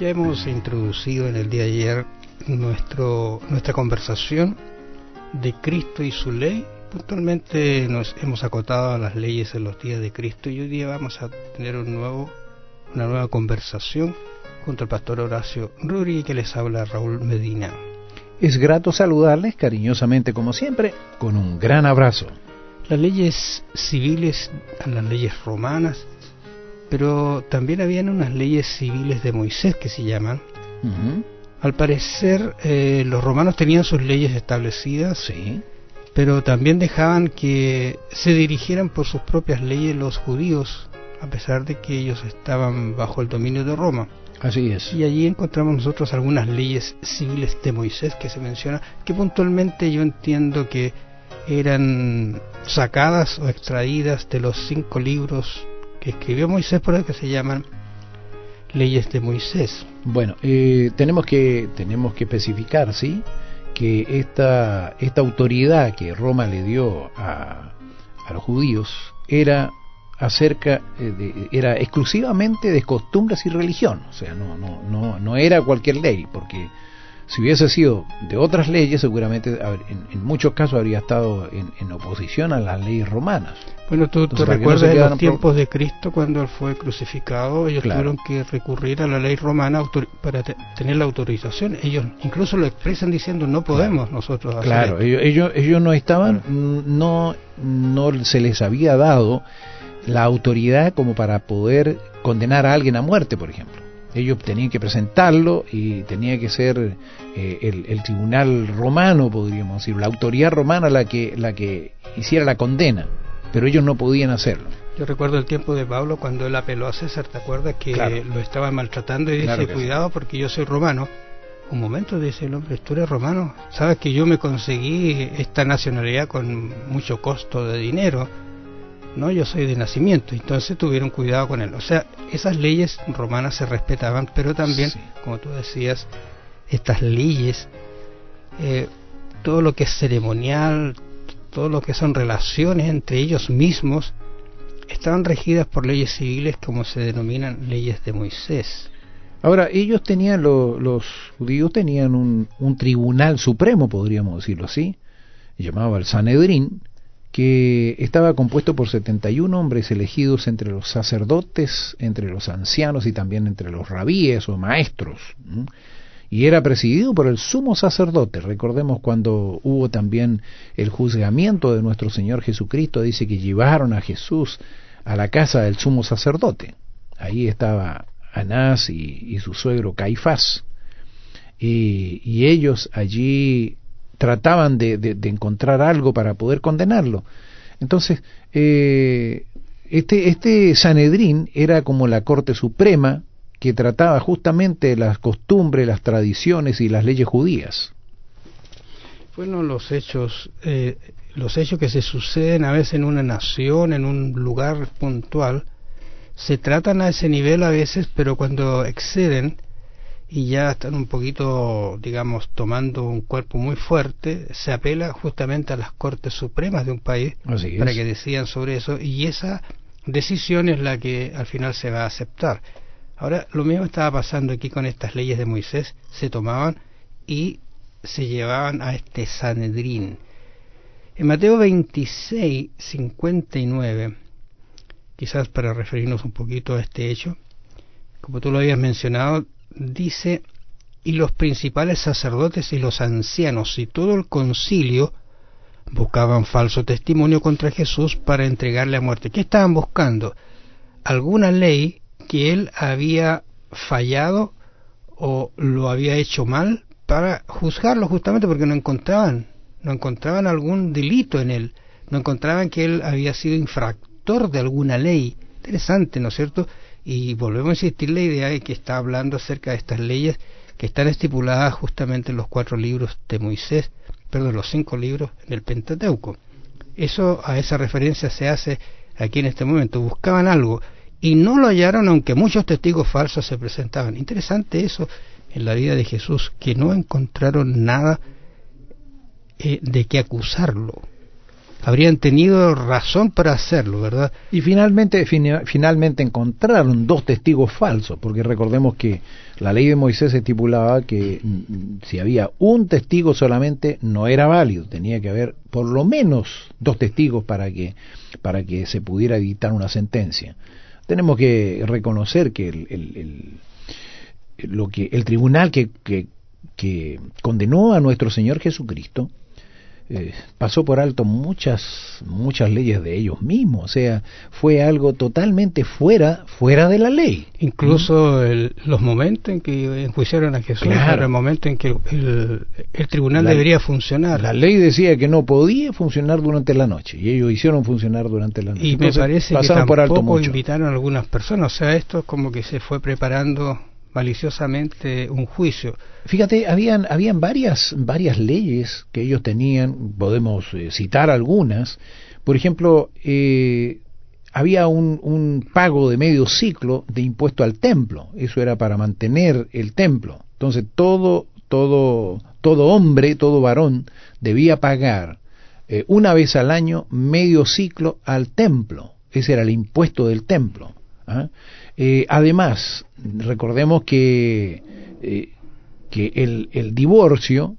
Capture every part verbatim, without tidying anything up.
Ya hemos introducido en el día de ayer nuestro, nuestra conversación de Cristo y su ley. Puntualmente nos hemos acotado a las leyes en los días de Cristo y hoy día vamos a tener un nuevo, una nueva conversación junto al pastor Horacio Ruri, que les habla Raúl Medina. Es grato saludarles cariñosamente como siempre, con un gran abrazo. Las leyes civiles, las leyes romanas, pero también habían unas leyes civiles de Moisés que se llaman. Uh-huh. Al parecer eh, los romanos tenían sus leyes establecidas, sí, pero también dejaban que se dirigieran por sus propias leyes los judíos, a pesar de que ellos estaban bajo el dominio de Roma. Así es. Y allí encontramos nosotros algunas leyes civiles de Moisés que se menciona, que puntualmente yo entiendo que eran sacadas o extraídas de los cinco libros que escribió Moisés, por el que se llaman leyes de Moisés. Bueno, eh, tenemos que tenemos que especificar, ¿sí?, que esta esta autoridad que Roma le dio a, a los judíos era acerca eh, de, era exclusivamente de costumbres y religión, o sea, no no no no era cualquier ley, porque si hubiese sido de otras leyes, seguramente en, en muchos casos habría estado en, en oposición a las leyes romanas. Bueno, tú, Entonces, tú recuerdas no en los tiempos pro... de Cristo, cuando él fue crucificado, ellos claro. tuvieron que recurrir a la ley romana autor... para te... tener la autorización. Ellos incluso lo expresan diciendo, no podemos claro. nosotros hacer Claro, esto. ellos, ellos, ellos no estaban, claro. no, no se les había dado la autoridad como para poder condenar a alguien a muerte, por ejemplo. Ellos tenían que presentarlo y tenía que ser eh, el, el tribunal romano, podríamos decir, la autoridad romana la que la que hiciera la condena, pero ellos no podían hacerlo. Yo recuerdo el tiempo de Pablo cuando él apeló a César, ¿te acuerdas? Que claro. lo estaban maltratando y dice, claro cuidado sí. porque yo soy romano. Un momento, dice el hombre, ¿tú eres romano? ¿Sabes que yo me conseguí esta nacionalidad con mucho costo de dinero? No, yo soy de nacimiento. Entonces tuvieron cuidado con él. O sea, esas leyes romanas se respetaban, pero también, sí. como tú decías, estas leyes, eh, todo lo que es ceremonial, todo lo que son relaciones entre ellos mismos, estaban regidas por leyes civiles, como se denominan leyes de Moisés. Ahora, ellos tenían, lo, los judíos tenían un, un tribunal supremo, podríamos decirlo así, llamado el Sanedrín, que estaba compuesto por setenta y un hombres elegidos entre los sacerdotes, entre los ancianos y también entre los rabíes o maestros, ¿sí? Y era presidido por el sumo sacerdote. Recordemos cuando hubo también el juzgamiento de nuestro Señor Jesucristo, dice que llevaron a Jesús a la casa del sumo sacerdote. Ahí estaba Anás y, y su suegro Caifás, y, y ellos allí trataban de, de, de encontrar algo para poder condenarlo. Entonces, eh, este, este Sanedrín era como la Corte Suprema que trataba justamente las costumbres, las tradiciones y las leyes judías. Bueno, los hechos, eh, los hechos que se suceden a veces en una nación, en un lugar puntual, se tratan a ese nivel a veces, pero cuando exceden y ya están un poquito, digamos, tomando un cuerpo muy fuerte, se apela justamente a las Cortes Supremas de un país para que decidan sobre eso, y esa decisión es la que al final se va a aceptar. Ahora, lo mismo estaba pasando aquí con estas leyes de Moisés, se tomaban y se llevaban a este Sanedrín. En Mateo veintiséis, cincuenta y nueve, quizás para referirnos un poquito a este hecho, como tú lo habías mencionado, dice, y los principales sacerdotes y los ancianos y todo el concilio buscaban falso testimonio contra Jesús para entregarle a muerte. ¿Qué estaban buscando? Alguna ley que él había fallado o lo había hecho mal para juzgarlo, justamente porque no encontraban, no encontraban algún delito en él, no encontraban que él había sido infractor de alguna ley. Interesante, ¿no es cierto? Y volvemos a insistir la idea de que está hablando acerca de estas leyes que están estipuladas justamente en los cuatro libros de Moisés, perdón, los cinco libros del Pentateuco. Eso, a esa referencia se hace aquí en este momento. Buscaban algo y no lo hallaron, aunque muchos testigos falsos se presentaban. Interesante eso en la vida de Jesús, que no encontraron nada eh, de qué acusarlo. habrían tenido razón para hacerlo, ¿verdad? Y finalmente, fin, finalmente encontraron dos testigos falsos, porque recordemos que la ley de Moisés estipulaba que mm, si había un testigo solamente no era válido, tenía que haber por lo menos dos testigos para que, para que se pudiera dictar una sentencia. Tenemos que reconocer que el, el, el, lo que el tribunal que, que, que condenó a nuestro Señor Jesucristo Eh, pasó por alto muchas muchas leyes de ellos mismos, o sea, fue algo totalmente fuera fuera de la ley. Incluso ¿Mm? el, los momentos en que enjuiciaron a Jesús, claro. Era el momento en que el, el tribunal la, debería funcionar. La ley decía que no podía funcionar durante la noche, y ellos hicieron funcionar durante la noche. Y Entonces, me parece que por alto tampoco mucho. invitaron a algunas personas, o sea, esto es como que se fue preparando maliciosamente un juicio. Fíjate, habían habían varias varias leyes que ellos tenían, podemos eh, citar algunas. Por ejemplo, eh, había un, un pago de medio ciclo de impuesto al templo. Eso era para mantener el templo. Entonces todo todo todo hombre, todo varón debía pagar eh, una vez al año medio ciclo al templo. Ese era el impuesto del templo. ¿Ah? Eh, además, recordemos que eh, que el, el divorcio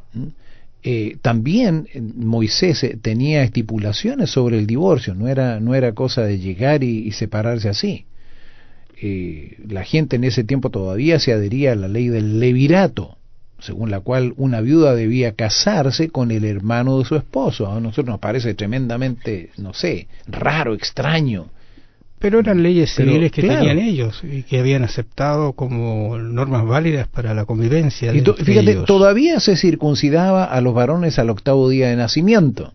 eh, también Moisés tenía estipulaciones sobre el divorcio, no era no era cosa de llegar y, y separarse así. Eh, la gente en ese tiempo todavía se adhería a la ley del levirato, según la cual una viuda debía casarse con el hermano de su esposo. A nosotros nos parece tremendamente, no sé, raro, extraño. Pero eran leyes civiles Pero, que claro. tenían ellos y que habían aceptado como normas válidas para la convivencia. Y to, fíjate, ellos. Todavía se circuncidaba a los varones al octavo día de nacimiento.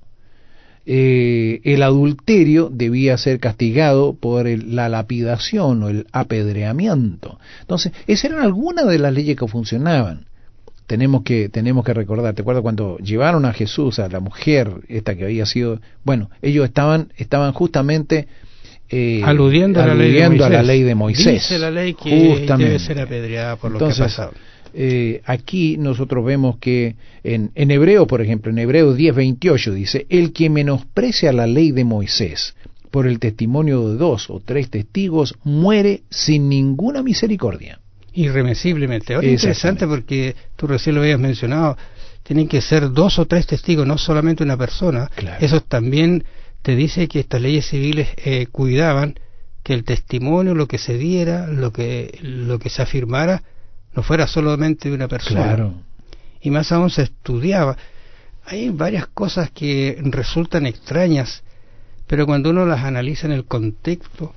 Eh, el adulterio debía ser castigado por el, la lapidación o el apedreamiento. Entonces, esas eran algunas de las leyes que funcionaban. Tenemos que tenemos que recordar, ¿te acuerdas cuando llevaron a Jesús, a la mujer esta que había sido, bueno, ellos estaban estaban justamente Eh, aludiendo, aludiendo a, la a la ley de Moisés. Dice la ley que justamente debe ser apedreada por Entonces, lo que ha pasado. Eh, aquí nosotros vemos que en, en Hebreo, por ejemplo, en Hebreo diez veintiocho dice: el que menosprecia la ley de Moisés por el testimonio de dos o tres testigos muere sin ninguna misericordia. Irremisiblemente. Ahora es interesante porque tú recién lo habías mencionado, tienen que ser dos o tres testigos, no solamente una persona. Claro. Eso también te dice que estas leyes civiles eh, cuidaban que el testimonio, lo que se diera, lo que lo que se afirmara, no fuera solamente de una persona. Claro. Y más aún se estudiaba. Hay varias cosas que resultan extrañas, pero cuando uno las analiza en el contexto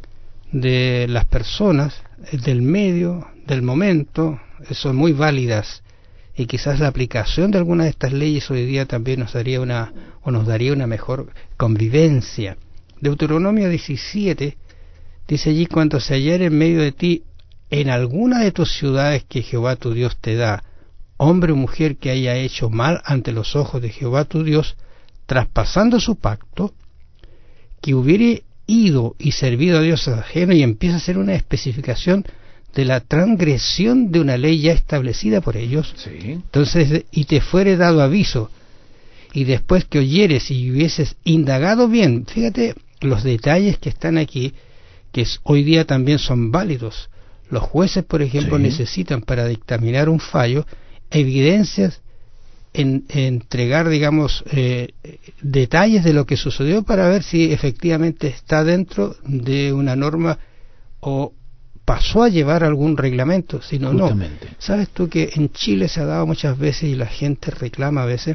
de las personas, del medio, del momento, son muy válidas. Y quizás la aplicación de algunas de estas leyes hoy día también nos daría una o nos daría una mejor convivencia. Deuteronomio diecisiete dice allí: cuando se hallare en medio de ti en alguna de tus ciudades que Jehová tu Dios te da, hombre o mujer que haya hecho mal ante los ojos de Jehová tu Dios, traspasando su pacto, que hubiere ido y servido a Dios ajeno, y empieza a hacer una especificación de la transgresión de una ley ya establecida por ellos. Sí. Entonces, y te fuere dado aviso, y después que oyeres y hubieses indagado bien, fíjate los detalles que están aquí, que es, hoy día también son válidos. Los jueces, por ejemplo, sí. necesitan para dictaminar un fallo evidencias, en, en entregar, digamos, eh, detalles de lo que sucedió para ver si efectivamente está dentro de una norma o pasó a llevar algún reglamento, si no, no. ¿Sabes tú que en Chile se ha dado muchas veces y la gente reclama a veces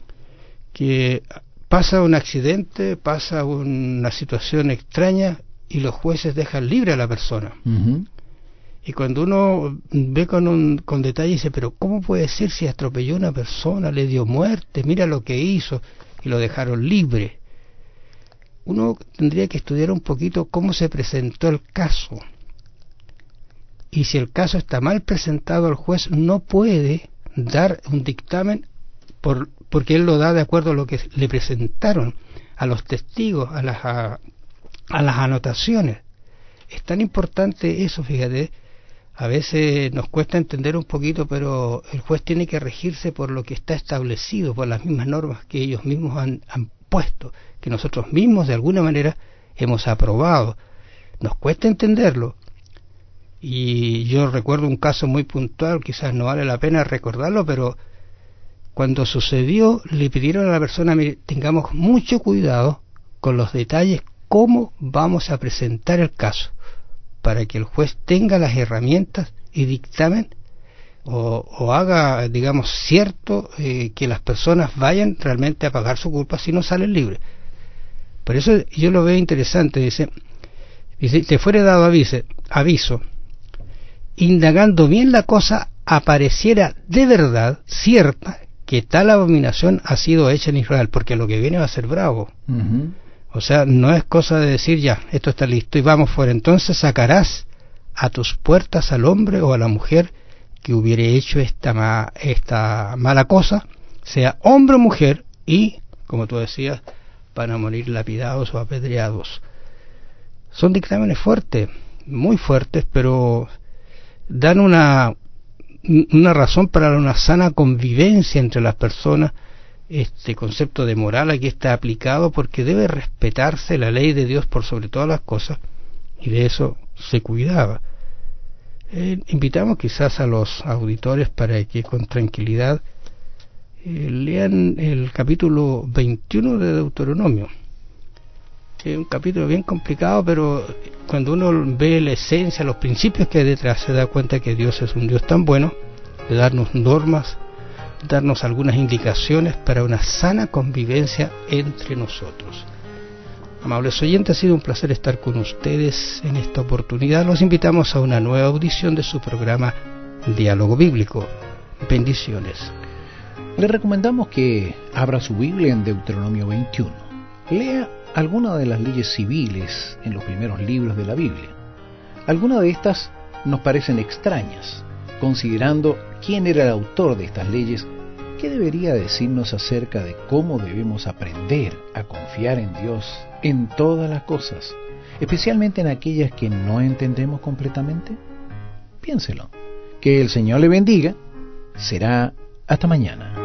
que pasa un accidente, pasa una situación extraña y los jueces dejan libre a la persona? Uh-huh. Y cuando uno ve con un con detalle dice, pero ¿cómo puede ser si atropelló a una persona, le dio muerte, mira lo que hizo, y lo dejaron libre? Uno tendría que estudiar un poquito cómo se presentó el caso. Y si el caso está mal presentado, el juez no puede dar un dictamen por, porque él lo da de acuerdo a lo que le presentaron, a los testigos, a las, a, a las anotaciones. Es tan importante eso, fíjate. A veces nos cuesta entender un poquito, pero el juez tiene que regirse por lo que está establecido, por las mismas normas que ellos mismos han, han impuesto, que nosotros mismos de alguna manera hemos aprobado. Nos cuesta entenderlo. Y yo recuerdo un caso muy puntual, quizás no vale la pena recordarlo, pero cuando sucedió le pidieron a la persona, mire, tengamos mucho cuidado con los detalles, cómo vamos a presentar el caso, para que el juez tenga las herramientas y dictamen o, o haga, digamos, cierto eh, que las personas vayan realmente a pagar su culpa si no salen libres. Por eso yo lo veo interesante, dice, dice te fuere dado aviso, aviso, indagando bien la cosa, apareciera de verdad cierta que tal abominación ha sido hecha en Israel, porque lo que viene va a ser bravo. Uh-huh. O sea, no es cosa de decir ya, esto está listo y vamos fuera. Entonces sacarás a tus puertas al hombre o a la mujer que hubiere hecho esta, ma, esta mala cosa, sea hombre o mujer, y, como tú decías, van a morir lapidados o apedreados. Son dictámenes fuertes, muy fuertes, pero dan una, una razón para una sana convivencia entre las personas. Este concepto de moral aquí está aplicado porque debe respetarse la ley de Dios por sobre todas las cosas, y de eso se cuidaba. Eh, invitamos quizás a los auditores para que con tranquilidad eh, lean el capítulo veintiuno de Deuteronomio. Es un capítulo bien complicado, pero cuando uno ve la esencia, los principios que hay detrás, se da cuenta que Dios es un Dios tan bueno de darnos normas, darnos algunas indicaciones para una sana convivencia entre nosotros. Amables oyentes, ha sido un placer estar con ustedes en esta oportunidad. Los invitamos a una nueva audición de su programa Diálogo Bíblico. Bendiciones. Le recomendamos que abra su Biblia en Deuteronomio veintiuno. Lea algunas de las leyes civiles en los primeros libros de la Biblia. Algunas de estas nos parecen extrañas, considerando quién era el autor de estas leyes. ¿Qué debería decirnos acerca de cómo debemos aprender a confiar en Dios en todas las cosas, especialmente en aquellas que no entendemos completamente? Piénselo. Que el Señor le bendiga. Será hasta mañana.